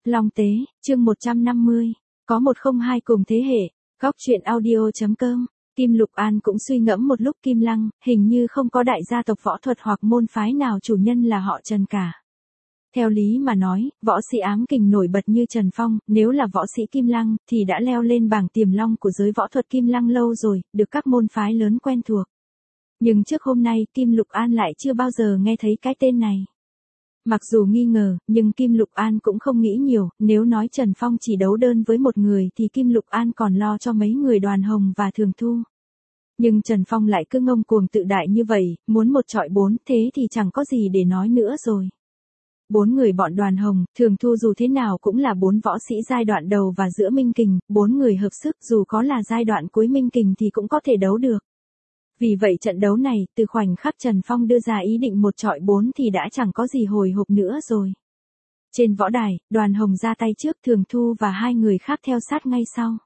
Long Tế, chương 150, có 102 cùng thế hệ, góc truyện audio.com. Kim Lục An cũng suy ngẫm một lúc Kim Lăng, hình như không có đại gia tộc võ thuật hoặc môn phái nào chủ nhân là họ Trần cả. Theo lý mà nói, võ sĩ ám kình nổi bật như Trần Phong, nếu là võ sĩ Kim Lăng, thì đã leo lên bảng tiềm long của giới võ thuật Kim Lăng lâu rồi, được các môn phái lớn quen thuộc. Nhưng trước hôm nay, Kim Lục An lại chưa bao giờ nghe thấy cái tên này. Mặc dù nghi ngờ, nhưng Kim Lục An cũng không nghĩ nhiều, nếu nói Trần Phong chỉ đấu đơn với một người thì Kim Lục An còn lo cho mấy người Đoàn Hồng và Thường Thu. Nhưng Trần Phong lại cứ ngông cuồng tự đại như vậy, muốn một chọi bốn, thế thì chẳng có gì để nói nữa rồi. 4 người bọn Đoàn Hồng, Thường Thu dù thế nào cũng là 4 võ sĩ giai đoạn đầu và giữa minh kình, 4 người hợp sức dù có là giai đoạn cuối minh kình thì cũng có thể đấu được. Vì vậy trận đấu này, từ khoảnh khắc Trần Phong đưa ra ý định một chọi 4 thì đã chẳng có gì hồi hộp nữa rồi. Trên võ đài, Đoàn Hồng ra tay trước, Thường Thu và hai người khác theo sát ngay sau.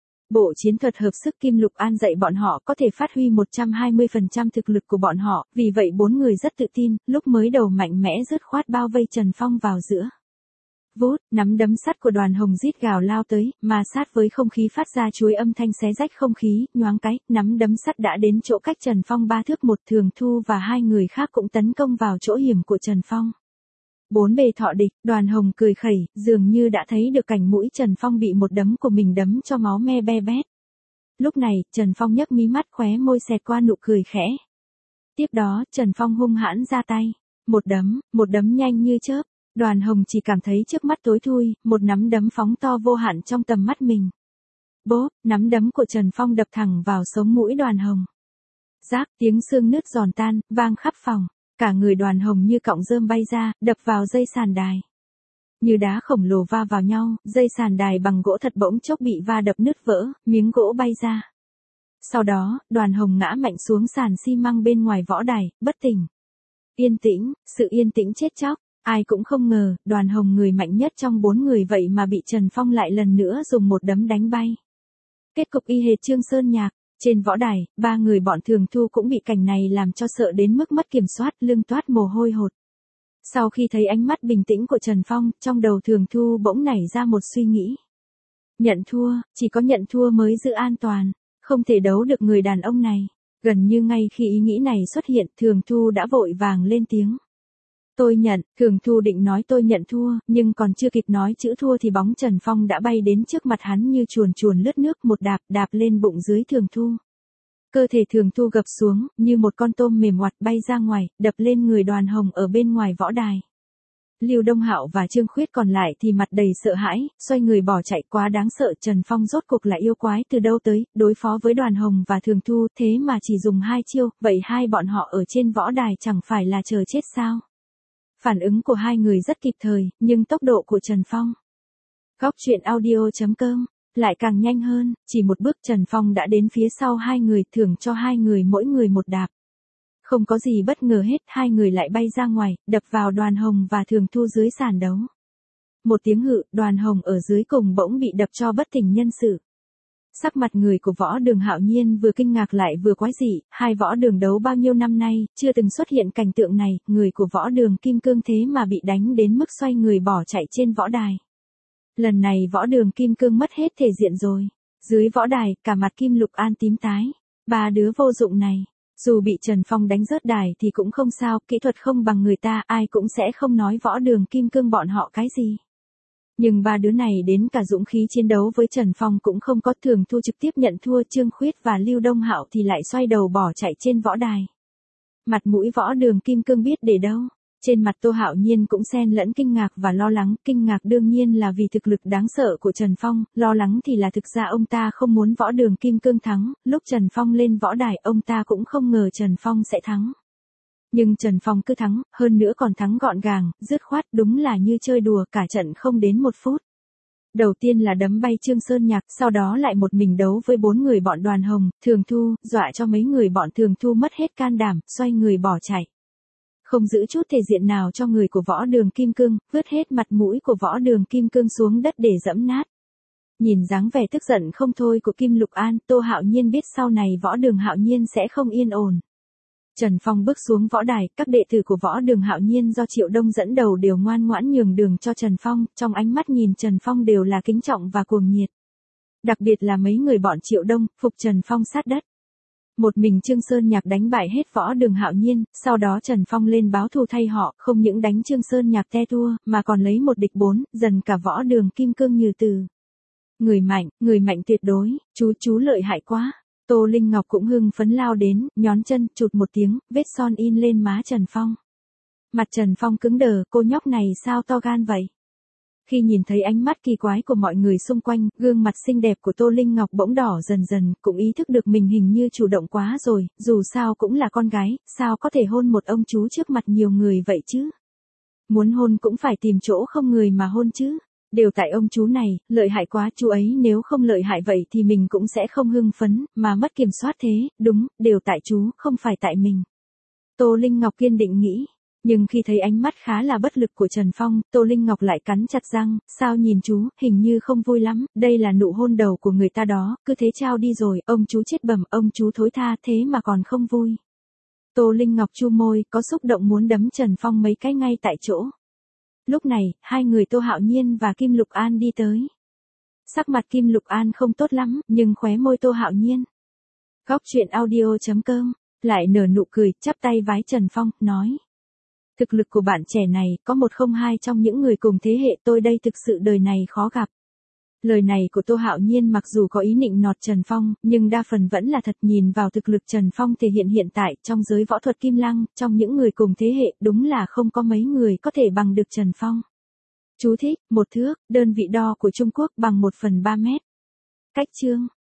Bộ chiến thuật hợp sức Kim Lục An dạy bọn họ có thể phát huy 120% thực lực của bọn họ, vì vậy 4 người rất tự tin, lúc mới đầu mạnh mẽ dứt khoát bao vây Trần Phong vào giữa. Vút, nắm đấm sắt của Đoàn Hồng rít gào lao tới, ma sát với không khí phát ra chuối âm thanh xé rách không khí, nhoáng cái, nắm đấm sắt đã đến chỗ cách Trần Phong 3 thước một. Thường Thu và hai người khác cũng tấn công vào chỗ hiểm của Trần Phong. 4 bề thọ địch, Đoàn Hồng cười khẩy, dường như đã thấy được cảnh mũi Trần Phong bị một đấm của mình đấm cho máu me be bét. Lúc này, Trần Phong nhấc mí mắt, khóe môi xẹt qua nụ cười khẽ. Tiếp đó, Trần Phong hung hãn ra tay. Một đấm nhanh như chớp. Đoàn Hồng chỉ cảm thấy trước mắt tối thui, một nắm đấm phóng to vô hạn trong tầm mắt mình. Bốp, nắm đấm của Trần Phong đập thẳng vào sống mũi Đoàn Hồng. Rác, tiếng xương nứt giòn tan, vang khắp phòng. Cả người Đoàn Hồng như cọng rơm bay ra, đập vào dây sàn đài. Như đá khổng lồ va vào nhau, dây sàn đài bằng gỗ thật bỗng chốc bị va đập nứt vỡ, miếng gỗ bay ra. Sau đó, Đoàn Hồng ngã mạnh xuống sàn xi măng bên ngoài võ đài, bất tỉnh. Yên tĩnh, sự yên tĩnh chết chóc. Ai cũng không ngờ, Đoàn Hồng người mạnh nhất trong 4 người vậy mà bị Trần Phong lại lần nữa dùng một đấm đánh bay. Kết cục y hệt Trương Sơn Nhạc. Trên võ đài, 3 người bọn Thường Thu cũng bị cảnh này làm cho sợ đến mức mất kiểm soát, lưng toát mồ hôi hột. Sau khi thấy ánh mắt bình tĩnh của Trần Phong, trong đầu Thường Thu bỗng nảy ra một suy nghĩ. Nhận thua, chỉ có nhận thua mới giữ an toàn, không thể đấu được người đàn ông này. Gần như ngay khi ý nghĩ này xuất hiện, Thường Thu đã vội vàng lên tiếng. Tôi nhận, Thường Thu định nói tôi nhận thua, nhưng còn chưa kịp nói chữ thua thì bóng Trần Phong đã bay đến trước mặt hắn như chuồn chuồn lướt nước, một đạp lên bụng dưới Thường Thu. Cơ thể Thường Thu gập xuống, như một con tôm mềm oặt bay ra ngoài, đập lên người Đoàn Hồng ở bên ngoài võ đài. Lưu Đông Hạo và Trương Khuyết còn lại thì mặt đầy sợ hãi, xoay người bỏ chạy, quá đáng sợ. Trần Phong rốt cuộc là yêu quái từ đâu tới, đối phó với Đoàn Hồng và Thường Thu, thế mà chỉ dùng 2 chiêu, vậy hai bọn họ ở trên võ đài chẳng phải là chờ chết sao? Phản ứng của hai người rất kịp thời, nhưng tốc độ của Trần Phong, góc truyện audio.com, lại càng nhanh hơn, chỉ một bước Trần Phong đã đến phía sau hai người, thưởng cho hai người mỗi người một đạp. Không có gì bất ngờ hết, hai người lại bay ra ngoài, đập vào Đoàn Hồng và Thường Thu dưới sàn đấu. Một tiếng hự, Đoàn Hồng ở dưới cùng bỗng bị đập cho bất tỉnh nhân sự. Sắc mặt người của Võ Đường Hạo Nhiên vừa kinh ngạc lại vừa quái dị, hai võ đường đấu bao nhiêu năm nay, chưa từng xuất hiện cảnh tượng này, người của Võ Đường Kim Cương thế mà bị đánh đến mức xoay người bỏ chạy trên võ đài. Lần này Võ Đường Kim Cương mất hết thể diện rồi. Dưới võ đài, cả mặt Kim Lục An tím tái. 3 đứa vô dụng này, dù bị Trần Phong đánh rớt đài thì cũng không sao, kỹ thuật không bằng người ta, ai cũng sẽ không nói Võ Đường Kim Cương bọn họ cái gì. Nhưng 3 đứa này đến cả dũng khí chiến đấu với Trần Phong cũng không có. Thường Thu trực tiếp nhận thua, Trương Khuyết và Lưu Đông Hạo thì lại xoay đầu bỏ chạy trên võ đài. Mặt mũi Võ Đường Kim Cương biết để đâu. Trên mặt Tô Hạo Nhiên cũng xen lẫn kinh ngạc và lo lắng, kinh ngạc đương nhiên là vì thực lực đáng sợ của Trần Phong, lo lắng thì là thực ra ông ta không muốn Võ Đường Kim Cương thắng, lúc Trần Phong lên võ đài ông ta cũng không ngờ Trần Phong sẽ thắng. Nhưng Trần Phong cứ thắng, hơn nữa còn thắng gọn gàng, dứt khoát, đúng là như chơi đùa, cả trận không đến 1 phút. Đầu tiên là đấm bay Trương Sơn Nhạc, sau đó lại một mình đấu với 4 người bọn Đoàn Hồng, Thường Thu, dọa cho mấy người bọn Thường Thu mất hết can đảm, xoay người bỏ chạy. Không giữ chút thể diện nào cho người của Võ Đường Kim Cương, vứt hết mặt mũi của Võ Đường Kim Cương xuống đất để dẫm nát. Nhìn dáng vẻ tức giận không thôi của Kim Lục An, Tô Hạo Nhiên biết sau này Võ Đường Hạo Nhiên sẽ không yên ổn. Trần Phong bước xuống võ đài, các đệ tử của võ đường Hạo Nhiên do Triệu Đông dẫn đầu đều ngoan ngoãn nhường đường cho Trần Phong, trong ánh mắt nhìn Trần Phong đều là kính trọng và cuồng nhiệt. Đặc biệt là mấy người bọn Triệu Đông, phục Trần Phong sát đất. Một mình Trương Sơn Nhạc đánh bại hết võ đường Hạo Nhiên, sau đó Trần Phong lên báo thù thay họ, không những đánh Trương Sơn Nhạc te tua, mà còn lấy 1 địch 4, dần cả võ đường kim cương như từ. Người mạnh tuyệt đối, chú lợi hại quá. Tô Linh Ngọc cũng hưng phấn lao đến, nhón chân, chụt một tiếng, vết son in lên má Trần Phong. Mặt Trần Phong cứng đờ, cô nhóc này sao to gan vậy? Khi nhìn thấy ánh mắt kỳ quái của mọi người xung quanh, gương mặt xinh đẹp của Tô Linh Ngọc bỗng đỏ dần dần, cũng ý thức được mình hình như chủ động quá rồi, dù sao cũng là con gái, sao có thể hôn một ông chú trước mặt nhiều người vậy chứ? Muốn hôn cũng phải tìm chỗ không người mà hôn chứ. Đều tại ông chú này, lợi hại quá, chú ấy nếu không lợi hại vậy thì mình cũng sẽ không hưng phấn, mà mất kiểm soát thế, đúng, đều tại chú, không phải tại mình. Tô Linh Ngọc kiên định nghĩ. Nhưng khi thấy ánh mắt khá là bất lực của Trần Phong, Tô Linh Ngọc lại cắn chặt răng, sao nhìn chú, hình như không vui lắm, đây là nụ hôn đầu của người ta đó, cứ thế trao đi rồi, ông chú chết bẩm, ông chú thối tha thế mà còn không vui. Tô Linh Ngọc chu môi, có xúc động muốn đấm Trần Phong mấy cái ngay tại chỗ. Lúc này, hai người Tô Hạo Nhiên và Kim Lục An đi tới. Sắc mặt Kim Lục An không tốt lắm, nhưng khóe môi Tô Hạo Nhiên. Góc truyện audio.com, lại nở nụ cười, chắp tay vái Trần Phong, nói. Thực lực của bạn trẻ này, có 102 trong những người cùng thế hệ tôi đây thực sự đời này khó gặp. Lời này của Tô Hạo Nhiên mặc dù có ý nịnh nọt Trần Phong, nhưng đa phần vẫn là thật, nhìn vào thực lực Trần Phong thể hiện hiện tại trong giới võ thuật Kim Lăng, trong những người cùng thế hệ, đúng là không có mấy người có thể bằng được Trần Phong. Chú thích, 1 thước, đơn vị đo của Trung Quốc bằng 1/3 mét. Cách chương.